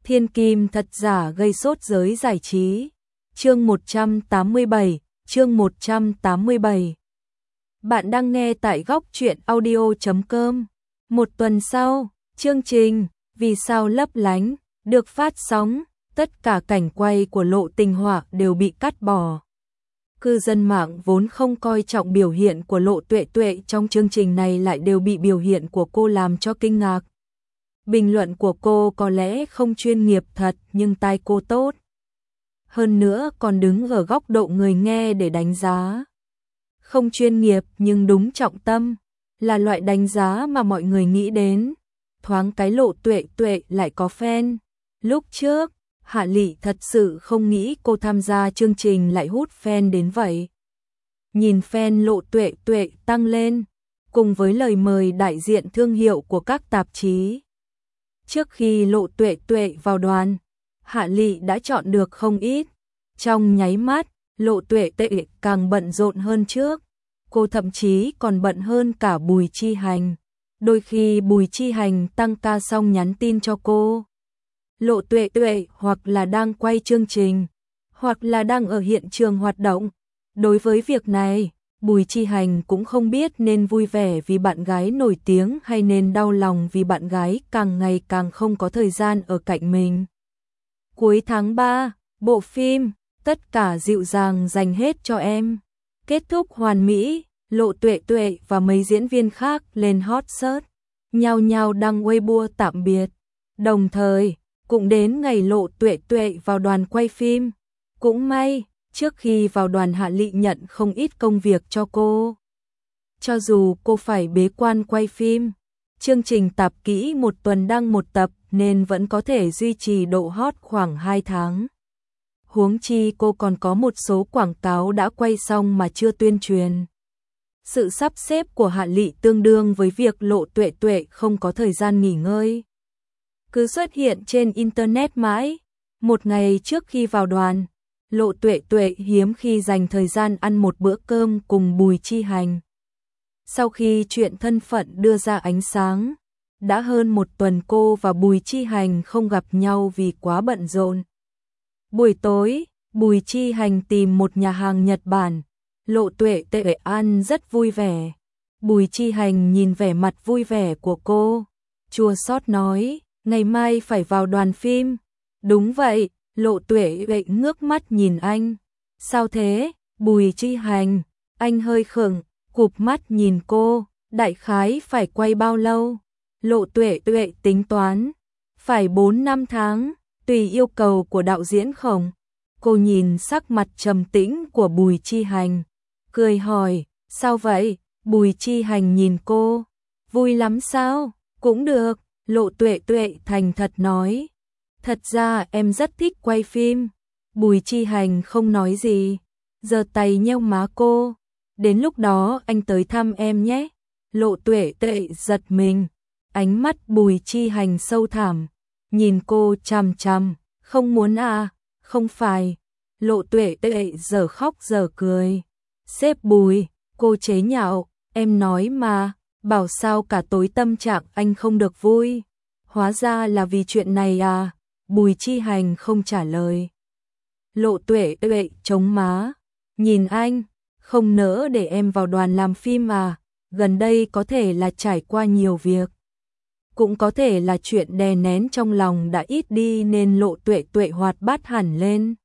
Thiên kim thật giả gây sốt giới giải trí. Chương 187, chương 187. Bạn đang nghe tại góc truyện audio.com. Một tuần sau, chương trình Vì sao lấp lánh được phát sóng, tất cả cảnh quay của Lộ Tình Họa đều bị cắt bỏ. Cư dân mạng vốn không coi trọng biểu hiện của Lộ Tuệ Tuệ trong chương trình này lại đều bị biểu hiện của cô làm cho kinh ngạc. Bình luận của cô có lẽ không chuyên nghiệp thật nhưng tai cô tốt. Hơn nữa còn đứng ở góc độ người nghe để đánh giá. Không chuyên nghiệp nhưng đúng trọng tâm, là loại đánh giá mà mọi người nghĩ đến. Thoáng cái Lộ Tuệ Tuệ lại có fan. Lúc trước, Hạ Lị thật sự không nghĩ cô tham gia chương trình lại hút fan đến vậy. Nhìn fan Lộ Tuệ Tuệ tăng lên, cùng với lời mời đại diện thương hiệu của các tạp chí. Trước khi Lộ Tuệ Tuệ vào đoàn, Hạ Lị đã chọn được không ít. Trong nháy mắt, Lộ Tuệ Tuệ càng bận rộn hơn trước. Cô thậm chí còn bận hơn cả Bùi Chi Hành. Đôi khi Bùi Chi Hành tăng ca xong nhắn tin cho cô. Lộ Tuệ Tuệ hoặc là đang quay chương trình, hoặc là đang ở hiện trường hoạt động. Đối với việc này, Bùi Chi Hành cũng không biết nên vui vẻ vì bạn gái nổi tiếng hay nên đau lòng vì bạn gái càng ngày càng không có thời gian ở cạnh mình. Cuối tháng 3, bộ phim Tất cả dịu dàng dành hết cho em kết thúc hoàn mỹ. Lộ Tuệ Tuệ và mấy diễn viên khác lên hot search, nhao nhao đăng Weibo tạm biệt. Đồng thời, cũng đến ngày Lộ Tuệ Tuệ vào đoàn quay phim. Cũng may, trước khi vào đoàn Hạ Lị nhận không ít công việc cho cô. Cho dù cô phải bế quan quay phim, chương trình tạp kỹ một tuần đăng một tập nên vẫn có thể duy trì độ hot khoảng 2 tháng. Huống chi cô còn có một số quảng cáo đã quay xong mà chưa tuyên truyền. Sự sắp xếp của Hạ Lị tương đương với việc Lộ Tuệ Tuệ không có thời gian nghỉ ngơi. Cứ xuất hiện trên internet mãi. Một ngày trước khi vào đoàn, Lộ Tuệ Tuệ hiếm khi dành thời gian ăn một bữa cơm cùng Bùi Chi Hành. Sau khi chuyện thân phận đưa ra ánh sáng, đã hơn một tuần cô và Bùi Chi Hành không gặp nhau vì quá bận rộn. Buổi tối, Bùi Chi Hành tìm một nhà hàng Nhật Bản. Lộ Tuệ Tuệ ăn rất vui vẻ. Bùi Chi Hành nhìn vẻ mặt vui vẻ của cô, chua xót nói, ngày mai phải vào đoàn phim. Đúng vậy, Lộ Tuệ Tuệ ngước mắt nhìn anh. Sao thế, Bùi Chi Hành? Anh hơi khựng, cụp mắt nhìn cô, đại khái phải quay bao lâu? Lộ Tuệ Tuệ tính toán, phải 4-5 tháng, tùy yêu cầu của đạo diễn không? Cô nhìn sắc mặt trầm tĩnh của Bùi Chi Hành, cười hỏi, sao vậy? Bùi Chi Hành nhìn cô, vui lắm sao? Cũng được, Lộ Tuệ Tuệ thành thật nói. Thật ra em rất thích quay phim. Bùi Chi Hành không nói gì, giơ tay nheo má cô. Đến lúc đó anh tới thăm em nhé. Lộ Tuệ Tuệ giật mình, ánh mắt Bùi Chi Hành sâu thẳm, nhìn cô chằm chằm, không muốn à? Không phải. Lộ Tuệ Tuệ giờ khóc giờ cười. Sếp Bùi, cô chế nhạo, em nói mà, bảo sao cả tối tâm trạng anh không được vui. Hóa ra là vì chuyện này à? Bùi Chi Hành không trả lời. Lộ Tuệ Tuệ chống má, nhìn anh, không nỡ để em vào đoàn làm phim à? Gần đây có thể là trải qua nhiều việc, cũng có thể là chuyện đè nén trong lòng đã ít đi nên Lộ Tuệ Tuệ hoạt bát hẳn lên.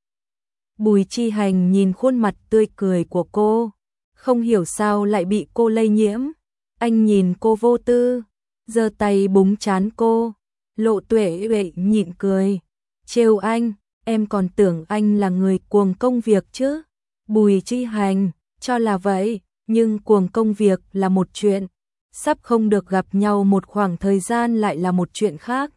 Bùi Chi Hành nhìn khuôn mặt tươi cười của cô, không hiểu sao lại bị cô lây nhiễm. Anh nhìn cô vô tư, giơ tay búng trán cô. Lộ Tuệ Tuệ nhịn cười, trêu anh, em còn tưởng anh là người cuồng công việc chứ. Bùi Chi Hành, cho là vậy, nhưng cuồng công việc là một chuyện, sắp không được gặp nhau một khoảng thời gian lại là một chuyện khác.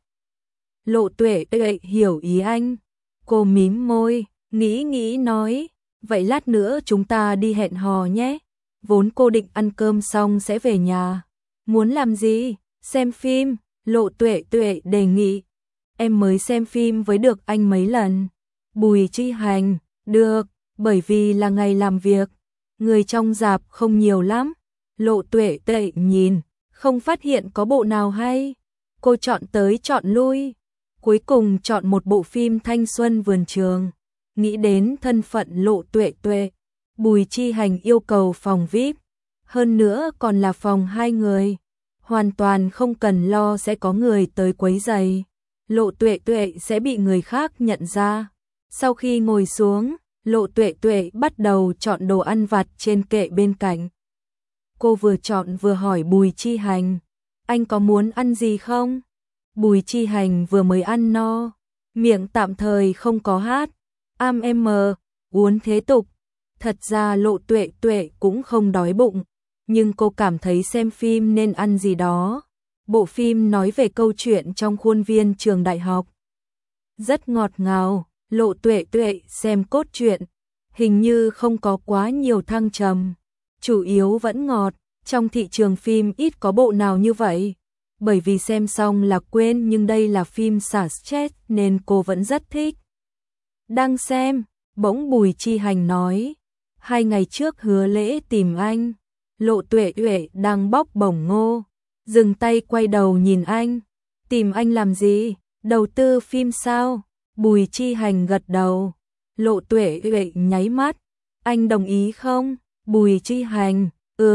Lộ Tuệ Tuệ hiểu ý anh, cô mím môi, nghĩ nói, vậy lát nữa chúng ta đi hẹn hò nhé. Vốn cô định ăn cơm xong sẽ về nhà. Muốn làm gì? Xem phim. Lộ Tuệ Tuệ đề nghị. Em mới xem phim với được anh mấy lần. Bùi Chi Hành, được, bởi vì là ngày làm việc, người trong rạp không nhiều lắm. Lộ Tuệ Tuệ nhìn, không phát hiện có bộ nào hay. Cô chọn tới chọn lui. cuối cùng chọn một bộ phim thanh xuân vườn trường. Nghĩ đến thân phận Lộ Tuệ Tuệ, Bùi Chi Hành yêu cầu phòng VIP, hơn nữa còn là phòng 2 người, hoàn toàn không cần lo sẽ có người tới quấy rầy. Lộ Tuệ Tuệ sẽ bị người khác nhận ra. Sau khi ngồi xuống, Lộ Tuệ Tuệ bắt đầu chọn đồ ăn vặt trên kệ bên cạnh. Cô vừa chọn vừa hỏi Bùi Chi Hành, anh có muốn ăn gì không? Bùi Chi Hành vừa mới ăn no, miệng tạm thời không có hát, uốn thế tục. Thật ra Lộ Tuệ Tuệ cũng không đói bụng, nhưng cô cảm thấy xem phim nên ăn gì đó. Bộ phim nói về câu chuyện trong khuôn viên trường đại học. Rất ngọt ngào, Lộ Tuệ Tuệ xem cốt truyện, hình như không có quá nhiều thăng trầm, chủ yếu vẫn ngọt, trong thị trường phim ít có bộ nào như vậy. Bởi vì xem xong là quên, nhưng đây là phim xả stress nên cô vẫn rất thích. Đang xem, bỗng Bùi Chi Hành nói, 2 ngày trước Hứa Lễ tìm anh. Lộ Tuệ Tuệ đang bóc bổng ngô, dừng tay quay đầu nhìn anh. Tìm anh làm gì? Đầu tư phim sao? Bùi Chi Hành gật đầu. Lộ Tuệ Tuệ nháy mắt. Anh đồng ý không? Bùi Chi Hành,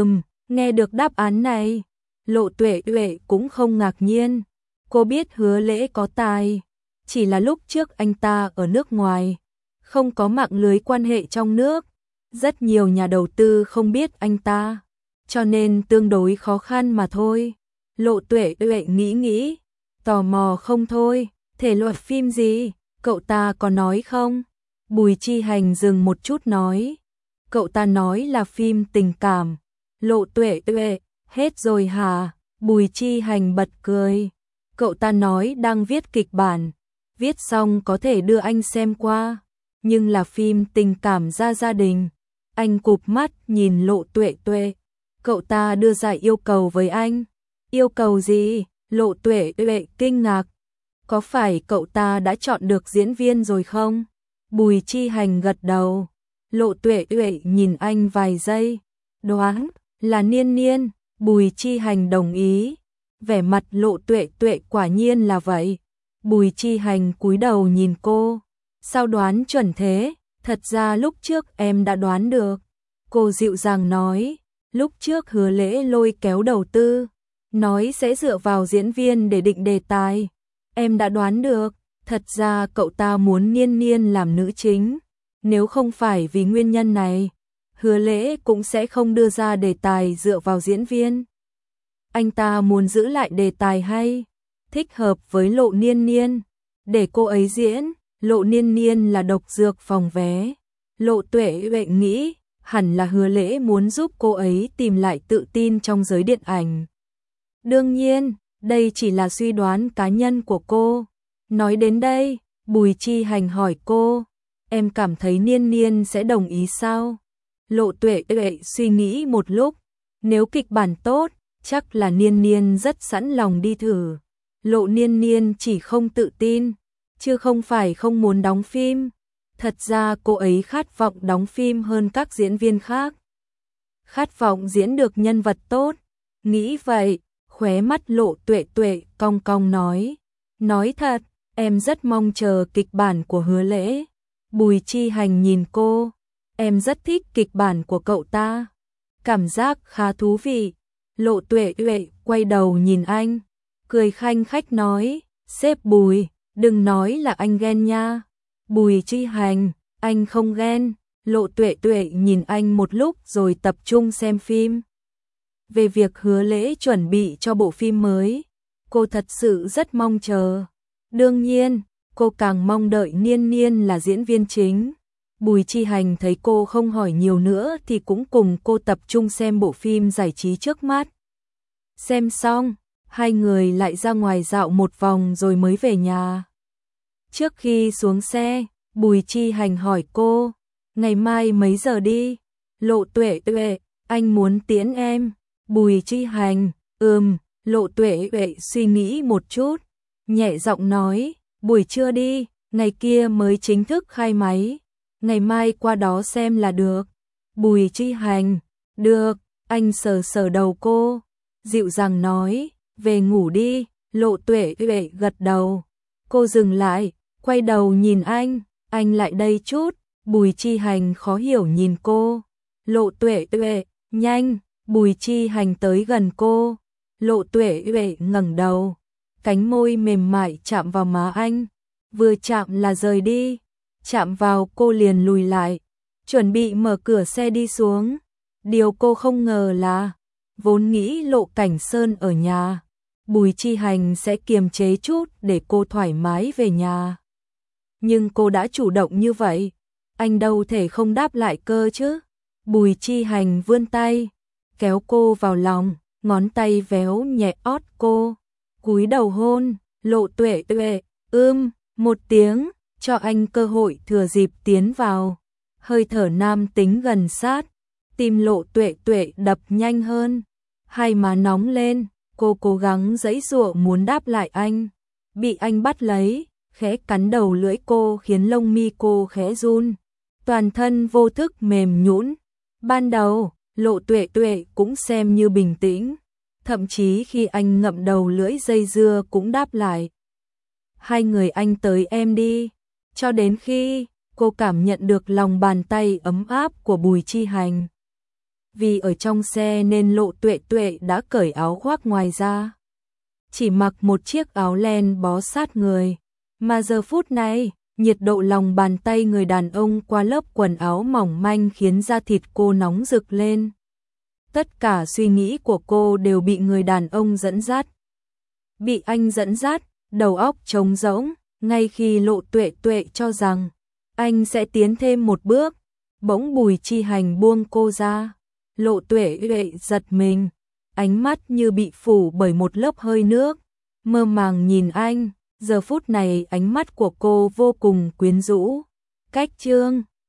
nghe được đáp án này. Lộ Tuệ Tuệ cũng không ngạc nhiên. Cô biết Hứa Lễ có tài, chỉ là lúc trước anh ta ở nước ngoài, không có mạng lưới quan hệ trong nước. Rất nhiều nhà đầu tư không biết anh ta, cho nên tương đối khó khăn mà thôi. Lộ Tuệ Tuệ nghĩ, tò mò không thôi, thể loại phim gì, cậu ta có nói không? Bùi Chi Hành dừng một chút nói, cậu ta nói là phim tình cảm. Lộ Tuệ Tuệ, hết rồi hả? Bùi Chi Hành bật cười, cậu ta nói đang viết kịch bản, viết xong có thể đưa anh xem qua, nhưng là phim tình cảm gia đình. Anh cụp mắt nhìn Lộ Tuệ Tuệ. Cậu ta đưa ra yêu cầu với anh. Yêu cầu gì? Lộ Tuệ Tuệ kinh ngạc. Có phải cậu ta đã chọn được diễn viên rồi không? Bùi Chi Hành gật đầu. Lộ Tuệ Tuệ nhìn anh vài giây. Đoán là Niên Niên. Bùi Chi Hành đồng ý. Vẻ mặt Lộ Tuệ Tuệ quả nhiên là vậy. Bùi Chi Hành cúi đầu nhìn cô. Sao đoán chuẩn thế? Thật ra lúc trước em đã đoán được. Cô dịu dàng nói, lúc trước Hứa Lễ lôi kéo đầu tư, nói sẽ dựa vào diễn viên để định đề tài. Em đã đoán được, thật ra cậu ta muốn Niên Niên làm nữ chính. Nếu không phải vì nguyên nhân này, Hứa Lễ cũng sẽ không đưa ra đề tài dựa vào diễn viên. Anh ta muốn giữ lại đề tài hay, thích hợp với Lộ Niên Niên, để cô ấy diễn. Lộ Niên Niên là độc dược phòng vé. Lộ Tuệ Tuệ nghĩ, hẳn là Hứa Lễ muốn giúp cô ấy tìm lại tự tin trong giới điện ảnh. Đương nhiên, đây chỉ là suy đoán cá nhân của cô. Nói đến đây, Bùi Chi Hành hỏi cô, em cảm thấy Niên Niên sẽ đồng ý sao? Lộ Tuệ Tuệ suy nghĩ một lúc, nếu kịch bản tốt, chắc là Niên Niên rất sẵn lòng đi thử. Lộ Niên Niên chỉ không tự tin, chứ không phải không muốn đóng phim. Thật ra cô ấy khát vọng đóng phim hơn các diễn viên khác. Khát vọng diễn được nhân vật tốt. Nghĩ vậy, khóe mắt Lộ Tuệ Tuệ cong cong nói. Nói thật, em rất mong chờ kịch bản của Hứa Lễ. Bùi Chi Hành nhìn cô. Em rất thích kịch bản của cậu ta. Cảm giác khá thú vị. Lộ Tuệ Tuệ quay đầu nhìn anh, cười khanh khách nói, sếp Bùi, đừng nói là anh ghen nha. Bùi Chi Hành, anh không ghen. Lộ Tuệ Tuệ nhìn anh một lúc rồi tập trung xem phim. Về việc Hứa Lễ chuẩn bị cho bộ phim mới, cô thật sự rất mong chờ. Đương nhiên, cô càng mong đợi Niên Niên là diễn viên chính. Bùi Chi Hành thấy cô không hỏi nhiều nữa thì cũng cùng cô tập trung xem bộ phim giải trí trước mắt. Xem xong, hai người lại ra ngoài dạo một vòng rồi mới về nhà. Trước khi xuống xe, Bùi Chi Hành hỏi cô, ngày mai mấy giờ đi? Lộ Tuệ Tuệ, anh muốn tiễn em. Bùi Chi Hành, Lộ Tuệ Tuệ suy nghĩ một chút, nhẹ giọng nói, buổi trưa đi, ngày kia mới chính thức khai máy. Ngày mai qua đó xem là được. Bùi Chi Hành, được. Anh sờ sờ đầu cô, dịu dàng nói, về ngủ đi. Lộ Tuệ Tuệ gật đầu. Cô dừng lại, quay đầu nhìn anh lại đây chút. Bùi Chi Hành khó hiểu nhìn cô. Lộ Tuệ Tuệ, nhanh. Bùi Chi Hành tới gần cô. Lộ Tuệ Tuệ ngẩng đầu, cánh môi mềm mại chạm vào má anh, vừa chạm là rời đi, chạm vào cô liền lùi lại, chuẩn bị mở cửa xe đi xuống. Điều cô không ngờ là, vốn nghĩ Lộ Cảnh Sơn ở nhà, Bùi Chi Hành sẽ kiềm chế chút để cô thoải mái về nhà. Nhưng cô đã chủ động như vậy, anh đâu thể không đáp lại cơ chứ. Bùi Chi Hành vươn tay, kéo cô vào lòng, ngón tay véo nhẹ ót cô, cúi đầu hôn. Lộ Tuệ Tuệ, một tiếng, cho anh cơ hội thừa dịp tiến vào. Hơi thở nam tính gần sát, tim Lộ Tuệ Tuệ đập nhanh hơn, hai má nóng lên, cô cố gắng giãy giụa muốn đáp lại anh, bị anh bắt lấy, khẽ cắn đầu lưỡi cô khiến lông mi cô khẽ run, toàn thân vô thức mềm nhũn. Ban đầu, Lộ Tuệ Tuệ cũng xem như bình tĩnh, thậm chí khi anh ngậm đầu lưỡi dây dưa cũng đáp lại. Hai người anh tới em đi, cho đến khi cô cảm nhận được lòng bàn tay ấm áp của Bùi Chi Hành. Vì ở trong xe nên Lộ Tuệ Tuệ đã cởi áo khoác ngoài ra, chỉ mặc một chiếc áo len bó sát người, mà giờ phút này, nhiệt độ lòng bàn tay người đàn ông qua lớp quần áo mỏng manh khiến da thịt cô nóng rực lên. Tất cả suy nghĩ của cô đều bị người đàn ông dẫn dắt. Bị anh dẫn dắt, đầu óc trống rỗng, ngay khi Lộ Tuệ Tuệ cho rằng anh sẽ tiến thêm một bước, bỗng Bùi Chi Hành buông cô ra. Lộ Tuệ Tuệ giật mình, ánh mắt như bị phủ bởi một lớp hơi nước, mơ màng nhìn anh. Giờ phút này ánh mắt của cô vô cùng quyến rũ. Cách chương